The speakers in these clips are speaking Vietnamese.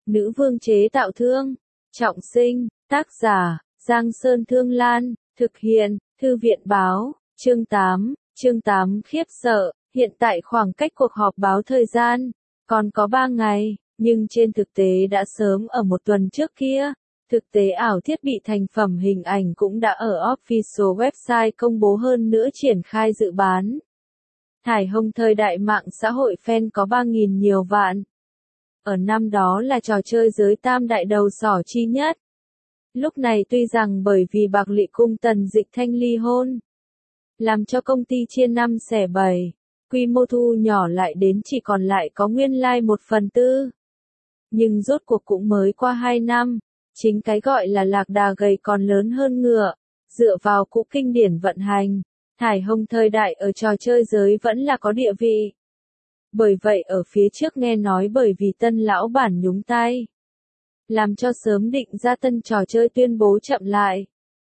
Nữ vương chế tạo thương. Trọng sinh. Tác giả, Giang Sơn Thương Lan. Thực hiện, Thư viện báo. Chương 8. Chương 8 khiếp sợ. Hiện tại khoảng cách cuộc họp báo thời gian còn có 3 ngày, nhưng trên thực tế đã sớm ở một tuần trước kia. Thực tế ảo thiết bị thành phẩm hình ảnh cũng đã ở official website công bố, hơn nữa triển khai dự bán. Thải Hồng thời đại mạng xã hội fan có 3.000 nhiều vạn. Ở năm đó là trò chơi giới tam đại đầu sỏ chi nhất. Lúc này tuy rằng bởi vì Bạc Lị cung Tần Dịch Thanh ly hôn, làm cho công ty chia 5 xẻ 7, quy mô thu nhỏ lại đến chỉ còn lại có nguyên lai 1/4. Nhưng rốt cuộc cũng mới qua 2 năm, chính cái gọi là lạc đà gầy còn lớn hơn ngựa, dựa vào cũ kinh điển vận hành, Thải Hồng thời đại ở trò chơi giới vẫn là có địa vị. Bởi vậy ở phía trước nghe nói bởi vì tân lão bản nhúng tay, làm cho sớm định ra tân trò chơi tuyên bố chậm lại,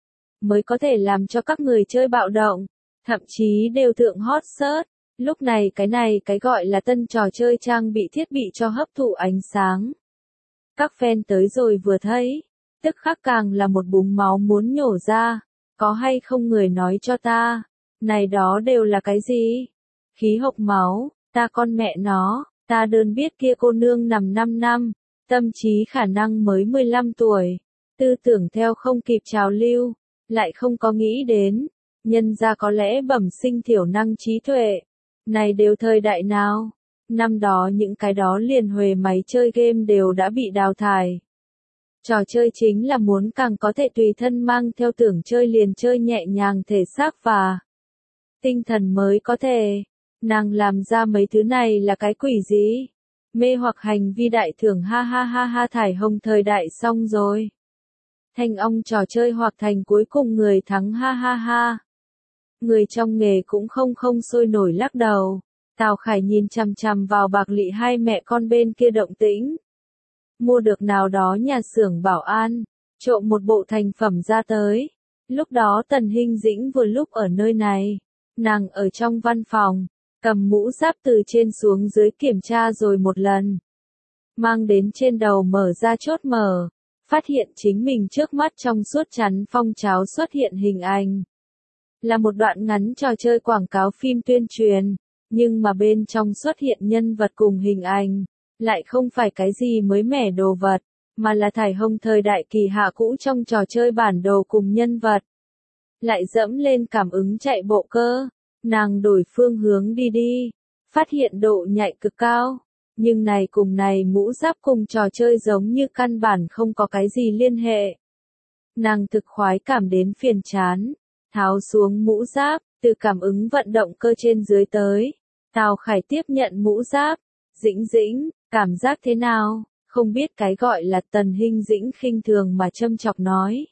mới có thể làm cho các người chơi bạo động, thậm chí đều thượng hot search. Lúc này cái gọi là tân trò chơi trang bị thiết bị cho hấp thụ ánh sáng. Các fan tới rồi vừa thấy, tức khắc càng là một búng máu muốn nhổ ra, có hay không người nói cho ta, này đó đều là cái gì? Khí hộc máu, ta con mẹ nó, ta đơn biết kia cô nương nằm 5 năm, tâm trí khả năng mới 15 tuổi, tư tưởng theo không kịp trào lưu, lại không có nghĩ đến, nhân ra có lẽ bẩm sinh thiểu năng trí tuệ. Này đều thời đại nào? Năm đó những cái đó liền huề máy chơi game đều đã bị đào thải. Trò chơi chính là muốn càng có thể tùy thân mang theo tưởng chơi liền chơi nhẹ nhàng thể xác và tinh thần mới có thể. Nàng làm ra mấy thứ này là cái quỷ gì? Mê hoặc hành vi đại thưởng, ha ha ha ha. Thải Hồng thời đại xong rồi. Thanh ong trò chơi hoặc thành cuối cùng người thắng, ha ha ha. Người trong nghề cũng không sôi nổi lắc đầu. Tào Khải nhìn chằm chằm vào Bạc Lị hai mẹ con bên kia động tĩnh. Mua được nào đó nhà xưởng bảo an, trộm một bộ thành phẩm ra tới. Lúc đó Tần Hinh Dĩnh vừa lúc ở nơi này. Nàng ở trong văn phòng, cầm mũ giáp từ trên xuống dưới kiểm tra rồi một lần. Mang đến trên đầu mở ra chốt mở, phát hiện chính mình trước mắt trong suốt chắn phong cháo xuất hiện hình ảnh. Là một đoạn ngắn trò chơi quảng cáo phim tuyên truyền, nhưng mà bên trong xuất hiện nhân vật cùng hình ảnh, lại không phải cái gì mới mẻ đồ vật, mà là Thải Hồng thời đại kỳ hạ cũ trong trò chơi bản đồ cùng nhân vật. Lại dẫm lên cảm ứng chạy bộ cơ, nàng đổi phương hướng đi, phát hiện độ nhạy cực cao, nhưng này cùng này mũ giáp cùng trò chơi giống như căn bản không có cái gì liên hệ. Nàng thực khoái cảm đến phiền chán. Tháo xuống mũ giáp, từ cảm ứng vận động cơ trên dưới tới. Tào Khải tiếp nhận mũ giáp. Dĩnh, cảm giác thế nào? Không biết cái gọi là Tần Hinh Dĩnh khinh thường mà châm chọc nói.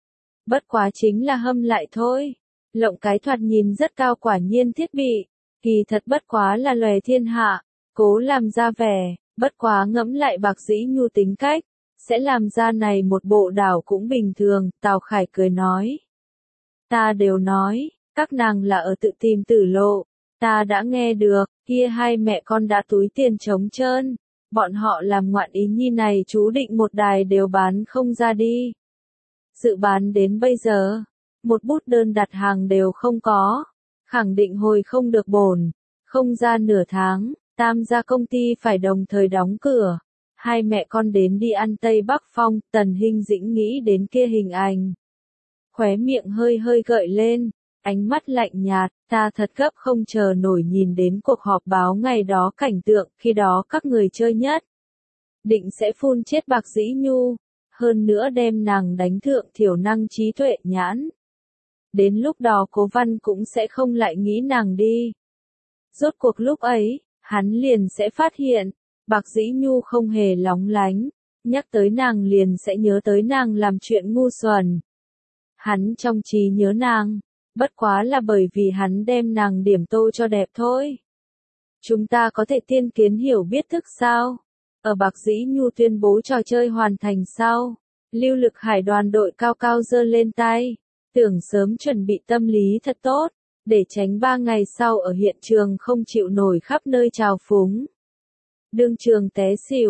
Bất quá chính là hâm lại thôi. Lộng cái thoạt nhìn rất cao quả nhiên thiết bị. Kỳ thật bất quá là lòe thiên hạ. Cố làm ra vẻ, bất quá ngẫm lại Bạc Dĩ Nhu tính cách. Sẽ làm ra này một bộ đảo cũng bình thường, Tào Khải cười nói. Ta đều nói, các nàng là ở tự tìm tử lộ. Ta đã nghe được, kia hai mẹ con đã túi tiền trống trơn. Bọn họ làm ngoạn ý nhi này chú định một đài đều bán không ra đi. Dự bán đến bây giờ, một bút đơn đặt hàng đều không có. Khẳng định hồi không được bổn, không ra nửa tháng, tam gia công ty phải đồng thời đóng cửa. Hai mẹ con đến đi ăn Tây Bắc Phong, Tần Hinh Dĩnh nghĩ đến kia hình ảnh. Khóe miệng hơi gợi lên, ánh mắt lạnh nhạt, ta thật gấp không chờ nổi nhìn đến cuộc họp báo ngày đó cảnh tượng, khi đó các người chơi nhất. Định sẽ phun chết Bạc Dĩ Nhu, hơn nữa đem nàng đánh thượng thiểu năng trí tuệ nhãn. Đến lúc đó Cố Văn cũng sẽ không lại nghĩ nàng đi. Rốt cuộc lúc ấy, hắn liền sẽ phát hiện, Bạc Dĩ Nhu không hề lóng lánh, nhắc tới nàng liền sẽ nhớ tới nàng làm chuyện ngu xuẩn. Hắn trong trí nhớ nàng, bất quá là bởi vì hắn đem nàng điểm tô cho đẹp thôi. Chúng ta có thể tiên kiến hiểu biết thức sao? Ở Bạc Dĩ Nhu tuyên bố trò chơi hoàn thành sau, Lưu Lực Hải đoàn đội cao cao giơ lên tay, tưởng sớm chuẩn bị tâm lý thật tốt, để tránh 3 ngày sau ở hiện trường không chịu nổi khắp nơi trào phúng. Đương trường té xỉu,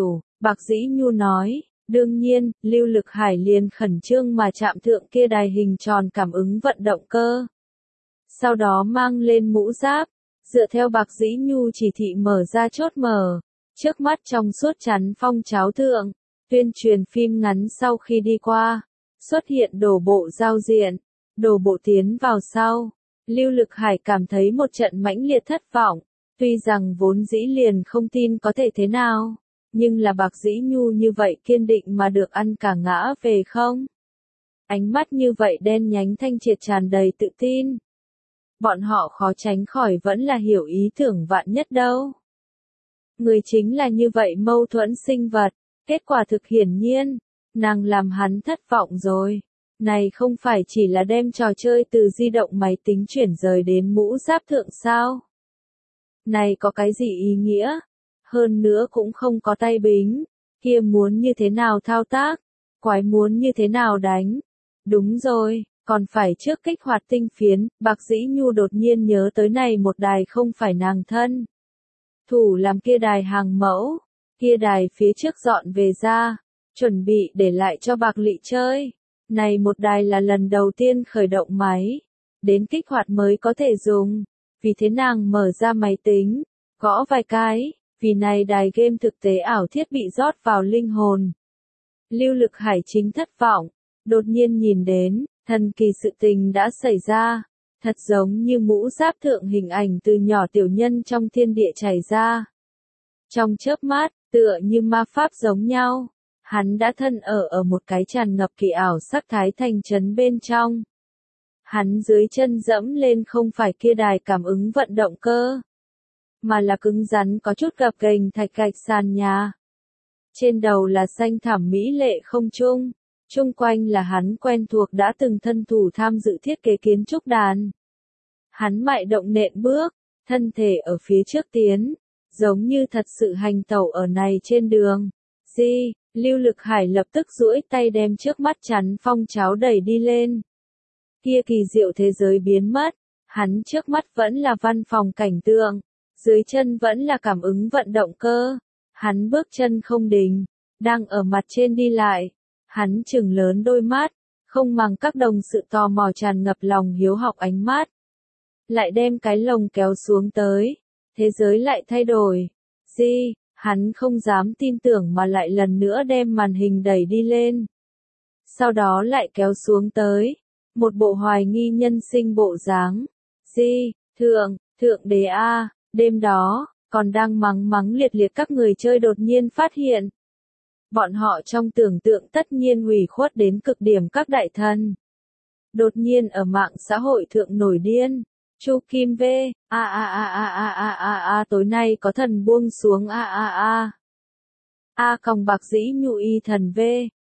Bạc Dĩ Nhu nói, đương nhiên, Lưu Lực Hải liền khẩn trương mà chạm thượng kia đài hình tròn cảm ứng vận động cơ. Sau đó mang lên mũ giáp, dựa theo Bạc Dĩ Nhu chỉ thị mở ra chốt mở, trước mắt trong suốt chắn phong cháo thượng, tuyên truyền phim ngắn sau khi đi qua, xuất hiện đổ bộ giao diện, đổ bộ tiến vào sau. Lưu Lực Hải cảm thấy một trận mãnh liệt thất vọng, tuy rằng vốn dĩ liền không tin có thể thế nào, nhưng là Bạc Dĩ Nhu như vậy kiên định mà được ăn cả ngã về không? Ánh mắt như vậy đen nhánh thanh triệt tràn đầy tự tin. Bọn họ khó tránh khỏi vẫn là hiểu ý tưởng vạn nhất đâu. Người chính là như vậy mâu thuẫn sinh vật, kết quả thực hiển nhiên, nàng làm hắn thất vọng rồi. Này không phải chỉ là đem trò chơi từ di động máy tính chuyển rời đến mũ giáp thượng sao? Này có cái gì ý nghĩa? Hơn nữa cũng không có tay bính, kia muốn như thế nào thao tác, quái muốn như thế nào đánh. Đúng rồi, còn phải trước kích hoạt tinh phiến, Bạc Dĩ Nhu đột nhiên nhớ tới này một đài không phải nàng thân. Thủ làm kia đài hàng mẫu, kia đài phía trước dọn về ra, chuẩn bị để lại cho Bạc Lị chơi. Này một đài là lần đầu tiên khởi động máy, đến kích hoạt mới có thể dùng, vì thế nàng mở ra máy tính, gõ vài cái, vì này đài game thực tế ảo thiết bị rót vào linh hồn. Lưu Lực Hải chính thất vọng, đột nhiên nhìn đến, thần kỳ sự tình đã xảy ra, thật giống như mũ giáp thượng hình ảnh từ nhỏ tiểu nhân trong thiên địa chảy ra. Trong chớp mắt, tựa như ma pháp giống nhau, hắn đã thân ở một cái tràn ngập kỳ ảo sắc thái thành trấn bên trong. Hắn dưới chân dẫm lên không phải kia đài cảm ứng vận động cơ, mà là cứng rắn có chút gập ghềnh thạch gạch sàn nhà. Trên đầu là xanh thẳm mỹ lệ không trung, chung quanh là hắn quen thuộc đã từng thân thủ tham dự thiết kế kiến trúc đàn. Hắn mại động nện bước, thân thể ở phía trước tiến, giống như thật sự hành tẩu ở này trên đường. Lưu Lực Hải lập tức duỗi tay đem trước mắt chắn phong cháo đẩy đi lên. Kia kỳ diệu thế giới biến mất, hắn trước mắt vẫn là văn phòng cảnh tượng, dưới chân vẫn là cảm ứng vận động cơ. Hắn bước chân không đình, đang ở mặt trên đi lại. Hắn trừng lớn đôi mắt, không màng các đồng sự tò mò tràn ngập lòng hiếu học ánh mắt. Lại đem cái lồng kéo xuống tới, thế giới lại thay đổi. Hắn không dám tin tưởng mà lại lần nữa đem màn hình đẩy đi lên. Sau đó lại kéo xuống tới, một bộ hoài nghi nhân sinh bộ dáng. Thượng đế a, đêm đó, còn đang mắng liệt liệt các người chơi đột nhiên phát hiện. Bọn họ trong tưởng tượng tất nhiên hủy khuất đến cực điểm các đại thần. Đột nhiên ở mạng xã hội thượng nổi điên. Chu Kim V, tối nay có thần buông xuống còng Bạc Dĩ Nhu y thần V,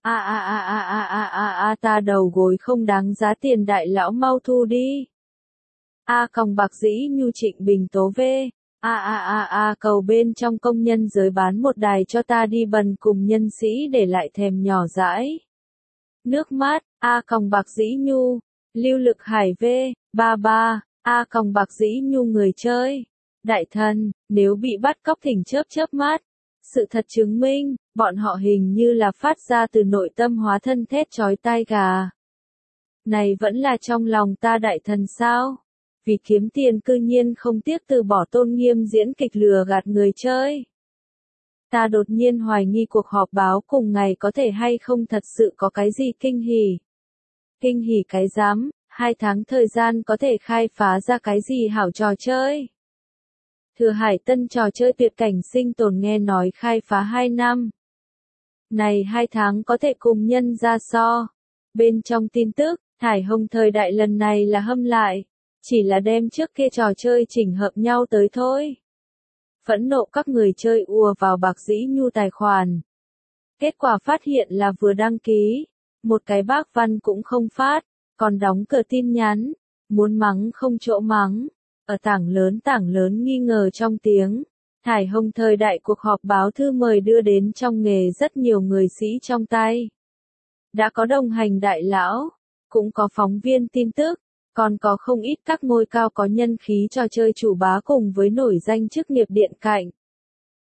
ta đầu gối không đáng giá tiền đại lão mau thu đi. Còng Bạc Dĩ Nhu Trịnh Bình Tố V, cầu bên trong công nhân giới bán một đài cho ta đi bần cùng nhân sĩ để lại thèm nhỏ dãi. Nước mắt, còng Bạc Dĩ Nhu, Lưu Lực Hải V, 33. Còng Bạc Dĩ Nhu người chơi. Đại thần, nếu bị bắt cóc thỉnh chớp mắt. Sự thật chứng minh, bọn họ hình như là phát ra từ nội tâm hóa thân thét chói tai gà. Này vẫn là trong lòng ta đại thần sao? Vì kiếm tiền cư nhiên không tiếc từ bỏ tôn nghiêm diễn kịch lừa gạt người chơi. Ta đột nhiên hoài nghi cuộc họp báo cùng ngày có thể hay không thật sự có cái gì kinh hỉ. Kinh hỉ cái dám. 2 tháng thời gian có thể khai phá ra cái gì hảo trò chơi. Thừa Hải Tân trò chơi tuyệt cảnh sinh tồn nghe nói khai phá 2 năm. Này 2 tháng có thể cùng nhân ra so. Bên trong tin tức, Thải Hồng thời đại lần này là hâm lại. Chỉ là đem trước kia trò chơi chỉnh hợp nhau tới thôi. Phẫn nộ các người chơi ùa vào Bạc Dĩ Nhu tài khoản. Kết quả phát hiện là vừa đăng ký. Một cái bác văn cũng không phát. Còn đóng cửa tin nhắn, muốn mắng không chỗ mắng, ở tảng lớn nghi ngờ trong tiếng. Thải Hồng thời đại cuộc họp báo thư mời đưa đến trong nghề rất nhiều người sĩ trong tay. Đã có đồng hành đại lão, cũng có phóng viên tin tức, còn có không ít các ngôi cao có nhân khí trò chơi chủ bá cùng với nổi danh chức nghiệp điện cạnh.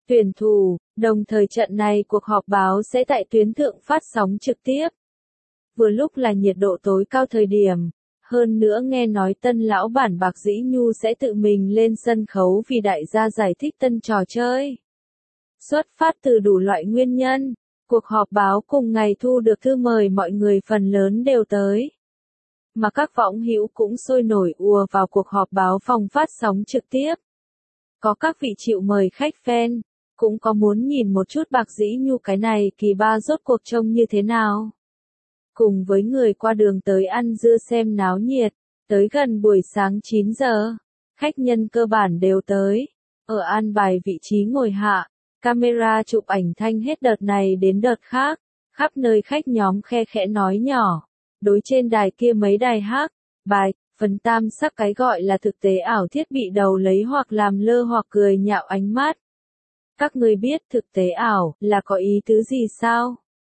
tuyển thủ, đồng thời trận này cuộc họp báo sẽ tại tuyến thượng phát sóng trực tiếp. Vừa lúc là nhiệt độ tối cao thời điểm, hơn nữa nghe nói tân lão bản Bạc Dĩ Nhu sẽ tự mình lên sân khấu vì đại gia giải thích tân trò chơi. Xuất phát từ đủ loại nguyên nhân, cuộc họp báo cùng ngày thu được thư mời mọi người phần lớn đều tới. Mà các võng hữu cũng sôi nổi ùa vào cuộc họp báo phòng phát sóng trực tiếp. Có các vị chịu mời khách fan, cũng có muốn nhìn một chút Bạc Dĩ Nhu cái này kỳ ba rốt cuộc trông như thế nào. Cùng với người qua đường tới ăn dưa xem náo nhiệt, tới gần buổi sáng 9 giờ, khách nhân cơ bản đều tới, ở an bài vị trí ngồi hạ, camera chụp ảnh thanh hết đợt này đến đợt khác, khắp nơi khách nhóm khe khẽ nói nhỏ, đối trên đài kia mấy đài hát, bài, phần tam sắc cái gọi là thực tế ảo thiết bị đầu lấy hoặc làm lơ hoặc cười nhạo ánh mắt. Các người biết thực tế ảo là có ý tứ gì sao?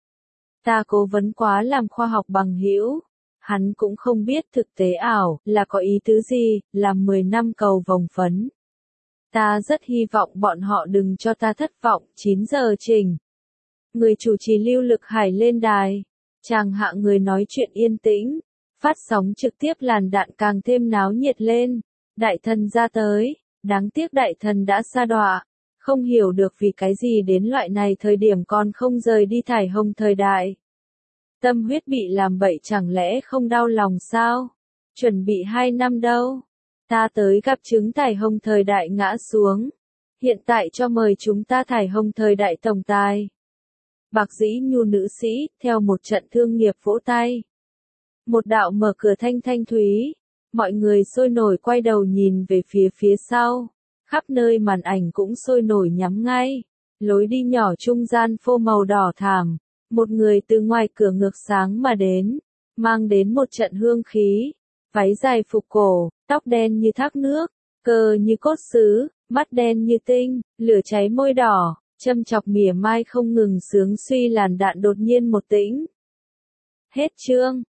Ta cố vấn quá làm khoa học bằng hữu, hắn cũng không biết thực tế ảo là có ý tứ gì, làm 10 năm cầu vồng phấn. Ta rất hy vọng bọn họ đừng cho ta thất vọng, 9 giờ trình. Người chủ trì Lưu Lực Hải lên đài, chàng hạ người nói chuyện yên tĩnh, phát sóng trực tiếp làn đạn càng thêm náo nhiệt lên, đại thần ra tới, đáng tiếc đại thần đã sa đọa. Không hiểu được vì cái gì đến loại này thời điểm còn không rời đi thải hồng thời đại. Tâm huyết bị làm bậy chẳng lẽ không đau lòng sao? Chuẩn bị 2 năm đâu. Ta tới gặp chứng thải hồng thời đại ngã xuống. Hiện tại cho mời chúng ta thải hồng thời đại tổng tài. Bạc Dĩ Nhu nữ sĩ, theo một trận thương nghiệp vỗ tay. Một đạo mở cửa thanh thanh thúy. Mọi người sôi nổi quay đầu nhìn về phía sau. Khắp nơi màn ảnh cũng sôi nổi nhắm ngay. Lối đi nhỏ trung gian phô màu đỏ thảm. Một người từ ngoài cửa ngược sáng mà đến. Mang đến một trận hương khí. Váy dài phục cổ, tóc đen như thác nước. Cờ như cốt sứ, mắt đen như tinh, lửa cháy môi đỏ. Châm chọc mỉa mai không ngừng sướng suy làn đạn đột nhiên một tĩnh. Hết chương.